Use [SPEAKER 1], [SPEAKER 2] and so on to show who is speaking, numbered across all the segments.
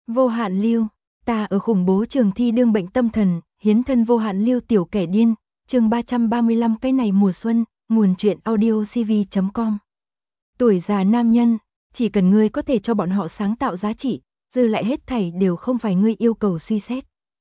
[SPEAKER 1] Vô hạn lưu, ta ở khủng bố trường thi đương bệnh tâm thần, hiến thân vô hạn lưu tiểu kẻ điên, chương 335 cái này mùa xuân, nguồn truyện audio cv.com. Tuổi già nam nhân, chỉ cần ngươi có thể cho bọn họ sáng tạo giá trị, dư lại hết thảy đều không phải ngươi yêu cầu suy xét.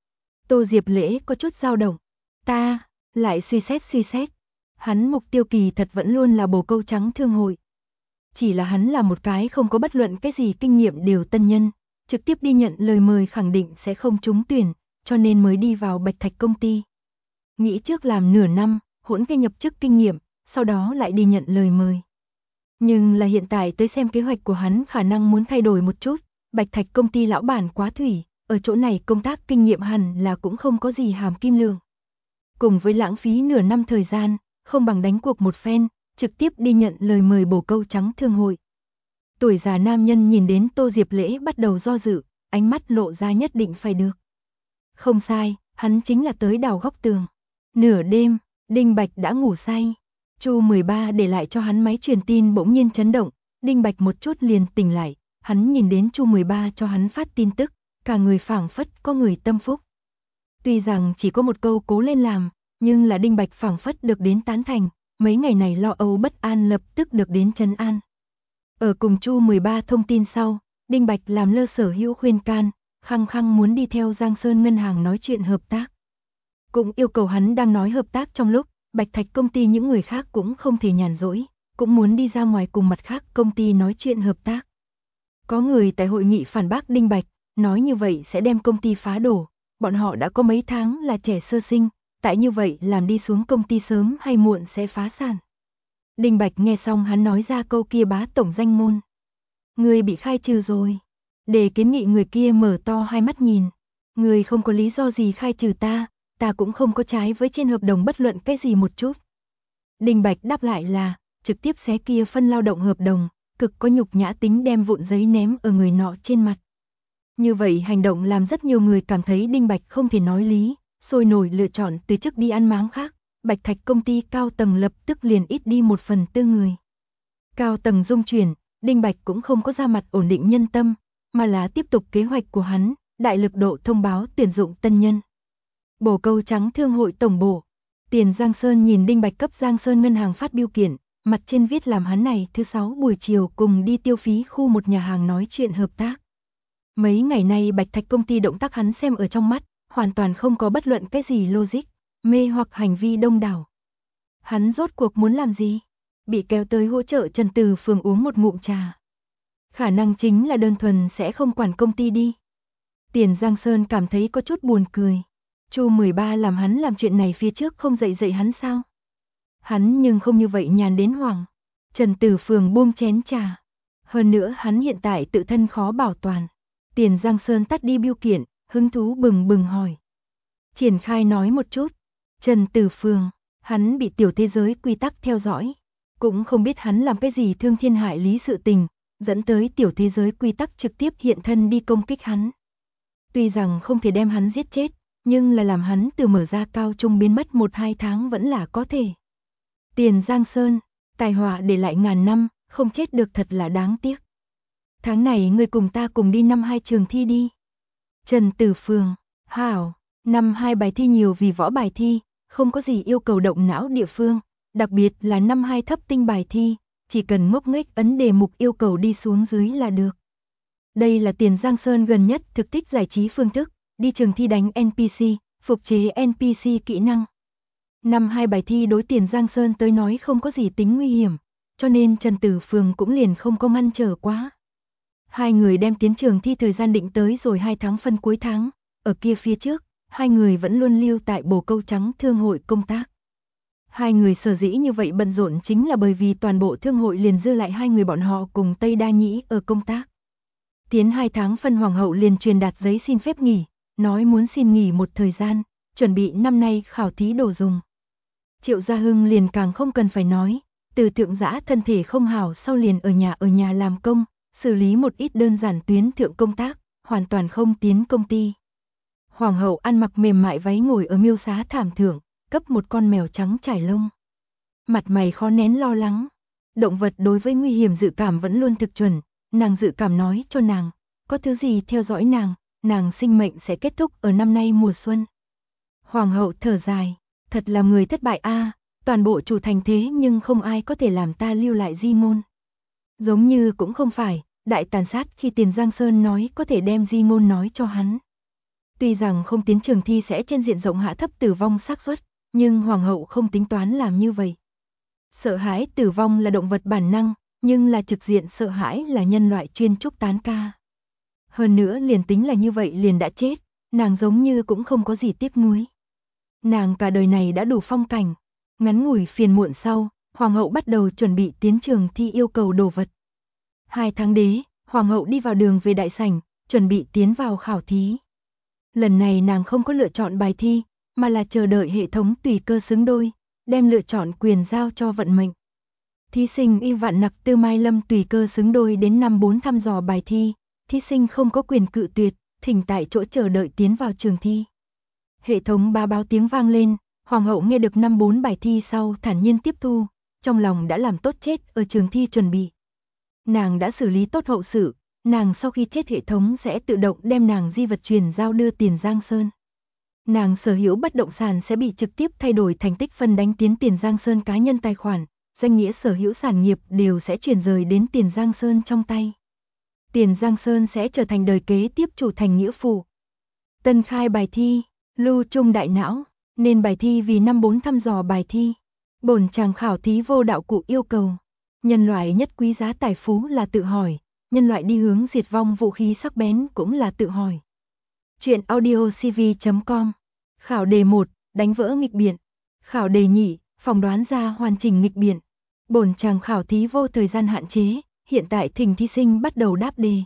[SPEAKER 1] Tô Diệp Lễ có chút dao động, ta, lại suy xét. Hắn mục tiêu kỳ thật vẫn luôn là bồ câu trắng thương hội. Chỉ là hắn là một cái không có bất luận cái gì kinh nghiệm đều tân nhân, trực tiếp đi nhận lời mời khẳng định sẽ không trúng tuyển, cho nên mới đi vào Bạch Thạch công ty. Nghĩ trước làm nửa năm, hỗn cái nhập chức kinh nghiệm, sau đó lại đi nhận lời mời. Nhưng là hiện tại tới xem kế hoạch của hắn khả năng muốn thay đổi một chút, Bạch Thạch công ty lão bản quá thủy, ở chỗ này công tác kinh nghiệm hẳn là cũng không có gì hàm kim lượng. Cùng với lãng phí nửa năm thời gian, không bằng đánh cuộc một phen, trực tiếp đi nhận lời mời bồ câu trắng thương hội. Tuổi già nam nhân nhìn đến Tô Diệp Lễ bắt đầu do dự, ánh mắt lộ ra nhất định phải được. Không sai, hắn chính là tới đào góc tường. Nửa đêm, Đinh Bạch đã ngủ say. Chu 13 để lại cho hắn máy truyền tin bỗng nhiên chấn động, Đinh Bạch một chút liền tỉnh lại, hắn nhìn đến Chu 13 cho hắn phát tin tức, cả người phảng phất có người tâm phúc. Tuy rằng chỉ có một câu cố lên làm, nhưng là Đinh Bạch phảng phất được đến tán thành, mấy ngày này lo âu bất an lập tức được đến trấn an. Ở cùng Chu 13 thông tin sau, Đinh Bạch làm lơ sở hữu khuyên can, khăng khăng muốn đi theo Giang Sơn ngân hàng nói chuyện hợp tác. Cũng yêu cầu hắn đang nói hợp tác trong lúc, Bạch Thạch công ty những người khác cũng không thể nhàn rỗi, cũng muốn đi ra ngoài cùng mặt khác công ty nói chuyện hợp tác. Có người tại hội nghị phản bác Đinh Bạch, nói như vậy sẽ đem công ty phá đổ, bọn họ đã có mấy tháng là trẻ sơ sinh, tại như vậy làm đi xuống công ty sớm hay muộn sẽ phá sản. Đinh Bạch nghe xong hắn nói ra câu kia bá tổng danh môn. Người bị khai trừ rồi. Để kiến nghị người kia mở to hai mắt nhìn. Người không có lý do gì khai trừ ta cũng không có trái với trên hợp đồng bất luận cái gì một chút. Đinh Bạch đáp lại là, trực tiếp xé kia phân lao động hợp đồng, cực có nhục nhã tính đem vụn giấy ném ở người nọ trên mặt. Như vậy hành động làm rất nhiều người cảm thấy Đinh Bạch không thể nói lý, sôi nổi lựa chọn từ chức đi ăn máng khác. Bạch Thạch công ty cao tầng lập tức liền ít đi 1/4 người. Cao tầng dung chuyển, Đinh Bạch cũng không có ra mặt ổn định nhân tâm, mà là tiếp tục kế hoạch của hắn, đại lực độ thông báo tuyển dụng tân nhân. Bồ câu trắng thương hội tổng bộ. Tiền Giang Sơn nhìn Đinh Bạch cấp Giang Sơn ngân hàng phát biêu kiện, mặt trên viết làm hắn này thứ 6 buổi chiều cùng đi tiêu phí khu một nhà hàng nói chuyện hợp tác. Mấy ngày nay Bạch Thạch công ty động tác hắn xem ở trong mắt, hoàn toàn không có bất luận cái gì logic, mê hoặc hành vi đông đảo. Hắn rốt cuộc muốn làm gì? Bị kéo tới hỗ trợ Trần Từ Phường uống một ngụm trà. Khả năng chính là đơn thuần sẽ không quản công ty đi. Tiền Giang Sơn cảm thấy có chút buồn cười. Chu 13 làm hắn làm chuyện này phía trước không dạy hắn sao? Hắn nhưng không như vậy nhàn đến hoảng. Trần Từ Phường buông chén trà. Hơn nữa hắn hiện tại tự thân khó bảo toàn. Tiền Giang Sơn tắt đi biêu kiện, hứng thú bừng bừng hỏi. Triển khai nói một chút. Trần Từ Phường, hắn bị tiểu thế giới quy tắc theo dõi. Cũng không biết hắn làm cái gì thương thiên hại lý sự tình, dẫn tới tiểu thế giới quy tắc trực tiếp hiện thân đi công kích hắn. Tuy rằng không thể đem hắn giết chết, nhưng là làm hắn từ mở ra cao trung biến mất 1-2 tháng vẫn là có thể. Tiền Giang Sơn, tài họa để lại ngàn năm, không chết được thật là đáng tiếc. Tháng này người cùng ta cùng đi năm 2 trường thi đi. Trần Từ Phường, hảo, năm 2 bài thi nhiều vì võ bài thi, không có gì yêu cầu động não địa phương, đặc biệt là năm 2 thấp tinh bài thi, chỉ cần ngốc nghếch ấn đề mục yêu cầu đi xuống dưới là được. Đây là Tiền Giang Sơn gần nhất thực tích giải trí phương thức, đi trường thi đánh NPC, phục chế NPC kỹ năng. Năm 2 bài thi đối Tiền Giang Sơn tới nói không có gì tính nguy hiểm, cho nên Trần Tử Phường cũng liền không có ngăn trở quá. Hai người đem tiến trường thi thời gian định tới rồi 2 tháng phân cuối tháng, ở kia phía trước, hai người vẫn luôn lưu tại bồ câu trắng thương hội công tác. Hai người sở dĩ như vậy bận rộn chính là bởi vì toàn bộ thương hội liền dư lại hai người bọn họ cùng Tây Đa Nhĩ ở công tác. Tiến 2 tháng phân hoàng hậu liền truyền đạt giấy xin phép nghỉ, nói muốn xin nghỉ một thời gian, chuẩn bị năm nay khảo thí đồ dùng. Triệu Gia Hưng liền càng không cần phải nói, từ thượng giã thân thể không hảo sau liền ở nhà làm công, xử lý một ít đơn giản tuyến thượng công tác, hoàn toàn không tiến công ty. Hoàng hậu ăn mặc mềm mại váy ngồi ở miêu xá thảm thượng, cấp một con mèo trắng trải lông. Mặt mày khó nén lo lắng, động vật đối với nguy hiểm dự cảm vẫn luôn thực chuẩn, nàng dự cảm nói cho nàng, có thứ gì theo dõi nàng sinh mệnh sẽ kết thúc ở năm nay mùa xuân. Hoàng hậu thở dài, thật là người thất bại a, toàn bộ chủ thành thế nhưng không ai có thể làm ta lưu lại di ngôn. Giống như cũng không phải, đại tàn sát khi Tiền Giang Sơn nói có thể đem di ngôn nói cho hắn. Tuy rằng không tiến trường thi sẽ trên diện rộng hạ thấp tử vong xác suất, nhưng hoàng hậu không tính toán làm như vậy. Sợ hãi tử vong là động vật bản năng, nhưng là trực diện sợ hãi là nhân loại chuyên trúc tán ca. Hơn nữa liền tính là như vậy liền đã chết, nàng giống như cũng không có gì tiếc nuối. Nàng cả đời này đã đủ phong cảnh, ngắn ngủi phiền muộn sau, hoàng hậu bắt đầu chuẩn bị tiến trường thi yêu cầu đồ vật. 2 tháng đế, hoàng hậu đi vào đường về đại sảnh, chuẩn bị tiến vào khảo thí. Lần này nàng không có lựa chọn bài thi, mà là chờ đợi hệ thống tùy cơ xứng đôi, đem lựa chọn quyền giao cho vận mệnh. Thí sinh Y Vạn Nặc Tư Mai Lâm tùy cơ xứng đôi đến năm 4 thăm dò bài thi, thí sinh không có quyền cự tuyệt, thỉnh tại chỗ chờ đợi tiến vào trường thi. Hệ thống báo tiếng vang lên, hoàng hậu nghe được năm 4 bài thi sau thản nhiên tiếp thu, trong lòng đã làm tốt chết ở trường thi chuẩn bị. Nàng đã xử lý tốt hậu sự, nàng sau khi chết hệ thống sẽ tự động đem nàng di vật truyền giao đưa Tiền Giang Sơn. Nàng sở hữu bất động sản sẽ bị trực tiếp thay đổi thành tích phân đánh tiến Tiền Giang Sơn cá nhân tài khoản, danh nghĩa sở hữu sản nghiệp đều sẽ chuyển rời đến Tiền Giang Sơn trong tay. Tiền Giang Sơn sẽ trở thành đời kế tiếp chủ thành nghĩa phủ. Tân khai bài thi, lưu trung đại não, nên bài thi vì năm 4 thăm dò bài thi. Bổn chàng khảo thí vô đạo cụ yêu cầu. Nhân loại nhất quý giá tài phú là tự hỏi, nhân loại đi hướng diệt vong vũ khí sắc bén cũng là tự hỏi. Chuyện audiocv.com. Khảo đề 1, đánh vỡ nghịch biện. Khảo đề nhị, phỏng đoán ra hoàn chỉnh nghịch biện. Bổn chàng khảo thí vô thời gian hạn chế, hiện tại thỉnh thí sinh bắt đầu đáp đề.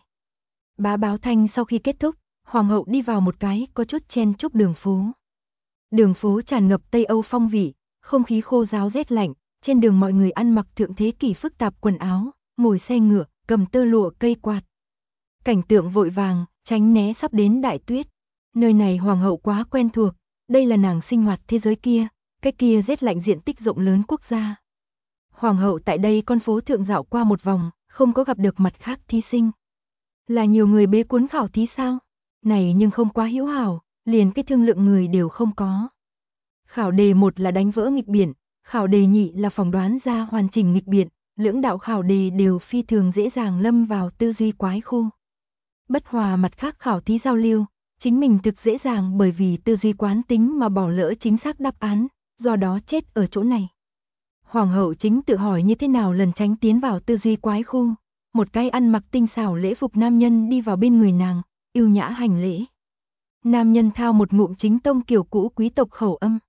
[SPEAKER 1] Báo thanh sau khi kết thúc, hoàng hậu đi vào một cái có chút chen chúc đường phố. Đường phố tràn ngập Tây Âu phong vị, không khí khô ráo rét lạnh, trên đường mọi người ăn mặc thượng thế kỷ phức tạp quần áo, ngồi xe ngựa, cầm tơ lụa cây quạt. Cảnh tượng vội vàng, tránh né sắp đến đại tuyết. Nơi này hoàng hậu quá quen thuộc, đây là nàng sinh hoạt thế giới kia, cái kia rét lạnh diện tích rộng lớn quốc gia. Hoàng hậu tại đây con phố thượng dạo qua một vòng, không có gặp được mặt khác thí sinh. Là nhiều người bế cuốn khảo thí sao? Này nhưng không quá hữu hảo, liền cái thương lượng người đều không có. Khảo đề 1 là đánh vỡ nghịch biện, khảo đề nhị là phỏng đoán ra hoàn chỉnh nghịch biện, lưỡng đạo khảo đề đều phi thường dễ dàng lâm vào tư duy quái khu. Bất hòa mặt khác khảo thí giao lưu, chính mình thực dễ dàng bởi vì tư duy quán tính mà bỏ lỡ chính xác đáp án, do đó chết ở chỗ này. Hoàng hậu chính tự hỏi như thế nào lần tránh tiến vào tư duy quái khu, một cái ăn mặc tinh xảo lễ phục nam nhân đi vào bên người nàng, yêu nhã hành lễ. Nam nhân thao một ngụm chính tông kiểu cũ quý tộc khẩu âm.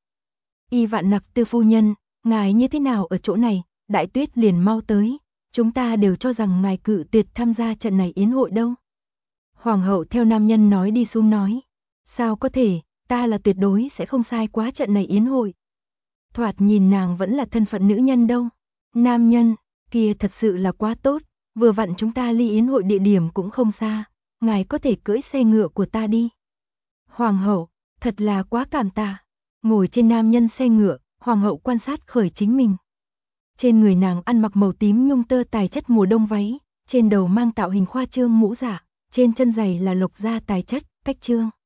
[SPEAKER 1] Y Vạn Nặc Tư phu nhân, ngài như thế nào ở chỗ này, đại tuyết liền mau tới, chúng ta đều cho rằng ngài cự tuyệt tham gia trận này yến hội đâu. Hoàng hậu theo nam nhân nói đi xuống nói, sao có thể, ta là tuyệt đối sẽ không sai quá trận này yến hội. Thoạt nhìn nàng vẫn là thân phận nữ nhân đâu. Nam nhân, kia thật sự là quá tốt, vừa vặn chúng ta ly yến hội địa điểm cũng không xa, ngài có thể cưỡi xe ngựa của ta đi. Hoàng hậu, thật là quá cảm tạ. Ngồi trên nam nhân xe ngựa, hoàng hậu quan sát khởi chính mình. Trên người nàng ăn mặc màu tím nhung tơ tài chất mùa đông váy, trên đầu mang tạo hình khoa trương mũ giả, trên chân giày là lộc da tài chất, cách trương.